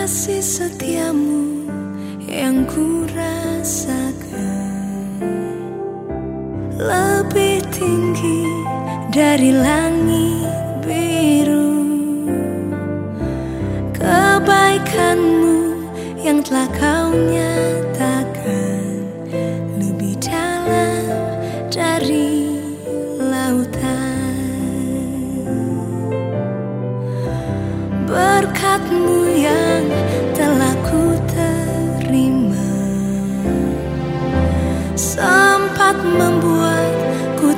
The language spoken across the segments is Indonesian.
kasih setiamu yang ku rasakan lebih tinggi dari langit biru. Kebaikanmu yang telah kau nyatakan lebih dalam dari lautan. Berkat-Mu yang telah ku terima sempat membuatku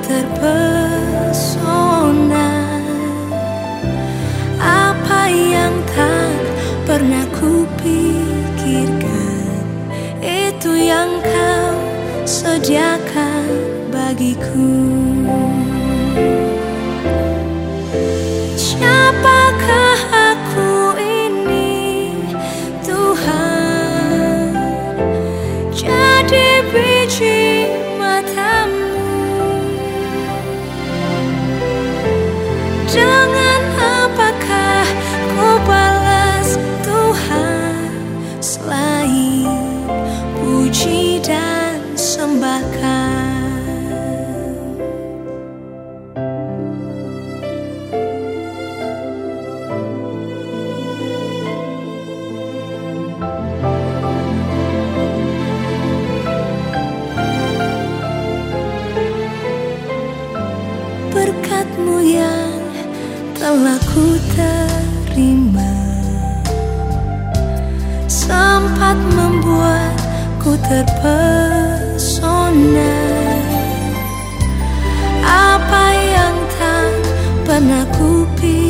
terpesona. Apa yang tak pernah ku pikirkan, itu yang kau sediakan bagiku. Siapakah aku ini, Tuhan? Jadi biji mata-Mu. Dengan apakah ku balas Tuhan selain puji dan sembahkan? Berkat-Mu yang telah ku terima sempat membuatku terpesona. Apa yang tak pernah ku pikirkan,